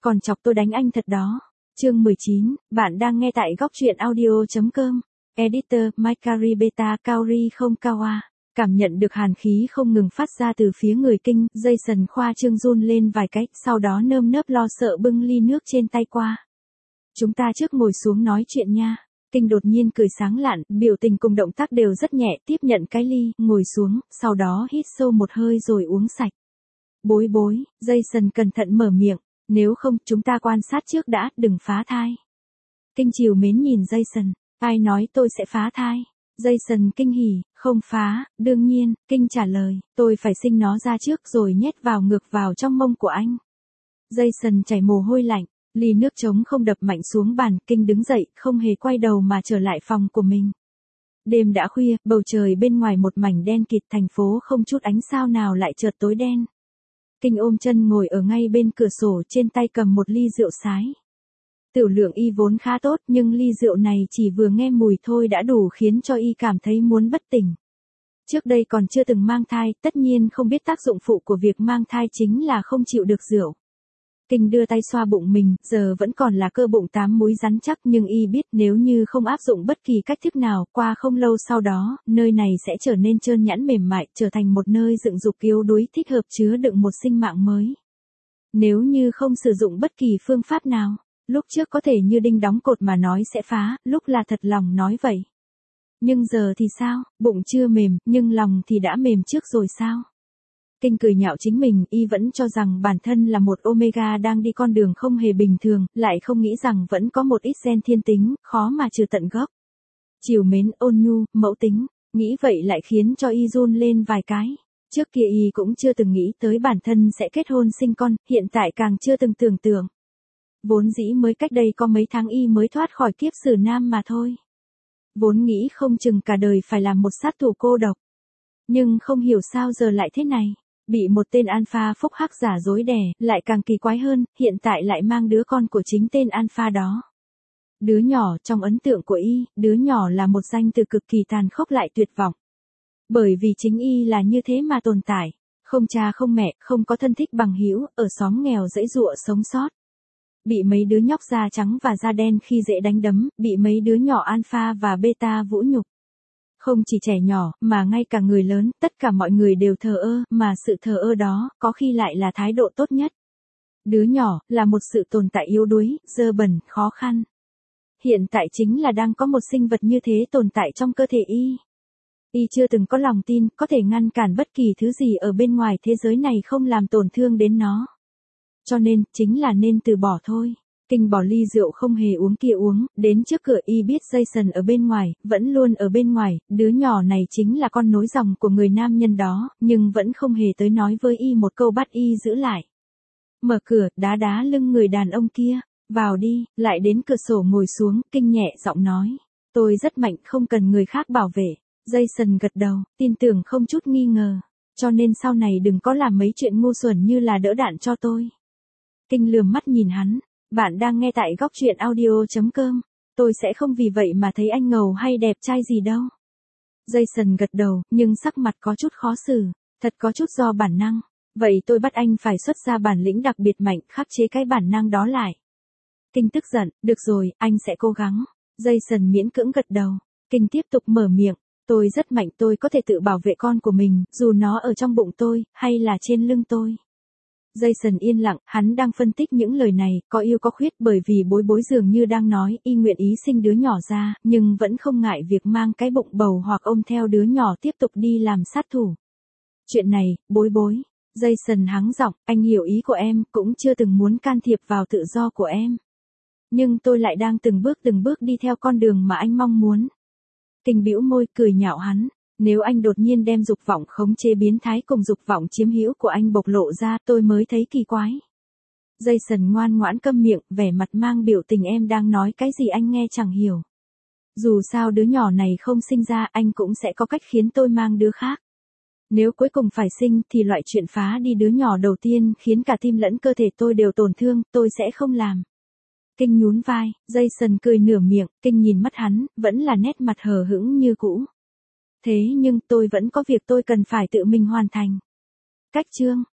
Còn chọc tôi đánh anh thật đó. Chương 19, bạn đang nghe tại góc truyện audio.com. Editor, Mikari Beta Kaori không Kawa. Cảm nhận được hàn khí không ngừng phát ra từ phía người Kinh, Jason khoa trương run lên vài cái, sau đó nơm nớp lo sợ bưng ly nước trên tay qua. Chúng ta trước ngồi xuống nói chuyện nha. Kinh đột nhiên cười sáng lạn, biểu tình cùng động tác đều rất nhẹ, tiếp nhận cái ly, ngồi xuống, sau đó hít sâu một hơi rồi uống sạch. Bối, Jason cẩn thận mở miệng, nếu không chúng ta quan sát trước đã, đừng phá thai. Kinh trìu mến nhìn Jason, ai nói tôi sẽ phá thai? Jason kinh hỉ, không phá, đương nhiên, Kinh trả lời, tôi phải sinh nó ra trước rồi nhét ngược vào trong mông của anh. Jason chảy mồ hôi lạnh, ly nước trống không đập mạnh xuống bàn, Kinh đứng dậy, không hề quay đầu mà trở lại phòng của mình. Đêm đã khuya, bầu trời bên ngoài một mảnh đen kịt, thành phố không chút ánh sao nào lại chợt tối đen. Kinh ôm chân ngồi ở ngay bên cửa sổ, trên tay cầm một ly rượu sái. Tiểu lượng y vốn khá tốt, nhưng ly rượu này chỉ vừa nghe mùi thôi đã đủ khiến cho y cảm thấy muốn bất tỉnh. Trước đây còn chưa từng mang thai, tất nhiên không biết tác dụng phụ của việc mang thai chính là không chịu được rượu. Kinh đưa tay xoa bụng mình, giờ vẫn còn là cơ bụng 8 múi rắn chắc, nhưng y biết nếu như không áp dụng bất kỳ cách thức nào, qua không lâu sau đó, nơi này sẽ trở nên trơn nhẵn mềm mại, trở thành một nơi dựng dục yếu đuối thích hợp chứa đựng một sinh mạng mới. Nếu như không sử dụng bất kỳ phương pháp nào, lúc trước có thể như đinh đóng cột mà nói sẽ phá, lúc là thật lòng nói vậy. Nhưng giờ thì sao, bụng chưa mềm, nhưng lòng thì đã mềm trước rồi sao? Kinh cười nhạo chính mình, y vẫn cho rằng bản thân là một Omega đang đi con đường không hề bình thường, lại không nghĩ rằng vẫn có một ít gen thiên tính, khó mà trừ tận gốc. Trìu mến, ôn nhu, mẫu tính, nghĩ vậy lại khiến cho y run lên vài cái. Trước kia y cũng chưa từng nghĩ tới bản thân sẽ kết hôn sinh con, hiện tại càng chưa từng tưởng tượng. Vốn dĩ mới cách đây có mấy tháng y mới thoát khỏi kiếp xử nam mà thôi. Vốn nghĩ không chừng cả đời phải làm một sát thủ cô độc. Nhưng không hiểu sao giờ lại thế này. Bị một tên alpha phúc hắc giả dối đè, lại càng kỳ quái hơn, hiện tại lại mang đứa con của chính tên alpha đó. Đứa nhỏ, trong ấn tượng của y, đứa nhỏ là một danh từ cực kỳ tàn khốc lại tuyệt vọng. Bởi vì chính y là như thế mà tồn tại, không cha không mẹ, không có thân thích bằng hữu, ở xóm nghèo dãy dụa sống sót. Bị mấy đứa nhóc da trắng và da đen khi dễ đánh đấm, bị mấy đứa nhỏ alpha và beta vũ nhục. Không chỉ trẻ nhỏ, mà ngay cả người lớn, tất cả mọi người đều thờ ơ, mà sự thờ ơ đó, có khi lại là thái độ tốt nhất. Đứa nhỏ, là một sự tồn tại yếu đuối, dơ bẩn, khó khăn. Hiện tại chính là đang có một sinh vật như thế tồn tại trong cơ thể y. Y chưa từng có lòng tin, có thể ngăn cản bất kỳ thứ gì ở bên ngoài thế giới này không làm tổn thương đến nó. Cho nên, chính là nên từ bỏ thôi. Kinh bỏ ly rượu không hề uống kia uống, đến trước cửa y biết Jason ở bên ngoài, vẫn luôn ở bên ngoài, đứa nhỏ này chính là con nối dòng của người nam nhân đó, nhưng vẫn không hề tới nói với y một câu bắt y giữ lại. Mở cửa, đá lưng người đàn ông kia, vào đi, lại đến cửa sổ ngồi xuống, Kinh nhẹ giọng nói. Tôi rất mạnh, không cần người khác bảo vệ. Jason gật đầu, tin tưởng không chút nghi ngờ. Cho nên sau này đừng có làm mấy chuyện ngu xuẩn như là đỡ đạn cho tôi. Kinh lườm mắt nhìn hắn. Bạn đang nghe tại góc truyện audio.com. Tôi sẽ không vì vậy mà thấy anh ngầu hay đẹp trai gì đâu. Jason gật đầu, nhưng sắc mặt có chút khó xử, thật có chút do bản năng. Vậy tôi bắt anh phải xuất ra bản lĩnh đặc biệt mạnh, khắc chế cái bản năng đó lại. Kinh tức giận, được rồi, anh sẽ cố gắng. Jason miễn cưỡng gật đầu. Kinh tiếp tục mở miệng, tôi rất mạnh, tôi có thể tự bảo vệ con của mình, dù nó ở trong bụng tôi, hay là trên lưng tôi. Jason yên lặng, hắn đang phân tích những lời này, có yêu có khuyết, bởi vì bối dường như đang nói, y nguyện ý sinh đứa nhỏ ra, nhưng vẫn không ngại việc mang cái bụng bầu hoặc ôm theo đứa nhỏ tiếp tục đi làm sát thủ. Chuyện này, bối. Jason hắng giọng, anh hiểu ý của em, cũng chưa từng muốn can thiệp vào tự do của em. Nhưng tôi lại đang từng bước đi theo con đường mà anh mong muốn. Kinh bĩu môi, cười nhạo hắn. Nếu anh đột nhiên đem dục vọng khống chế biến thái cùng dục vọng chiếm hữu của anh bộc lộ ra, tôi mới thấy kỳ quái. Jason ngoan ngoãn câm miệng, vẻ mặt mang biểu tình em đang nói cái gì anh nghe chẳng hiểu. Dù sao đứa nhỏ này không sinh ra, anh cũng sẽ có cách khiến tôi mang đứa khác. Nếu cuối cùng phải sinh, thì loại chuyện phá đi đứa nhỏ đầu tiên khiến cả tim lẫn cơ thể tôi đều tổn thương, tôi sẽ không làm. Kinh nhún vai, Jason cười nửa miệng, Kinh nhìn mắt hắn, vẫn là nét mặt hờ hững như cũ. Thế nhưng tôi vẫn có việc tôi cần phải tự mình hoàn thành. Cách chương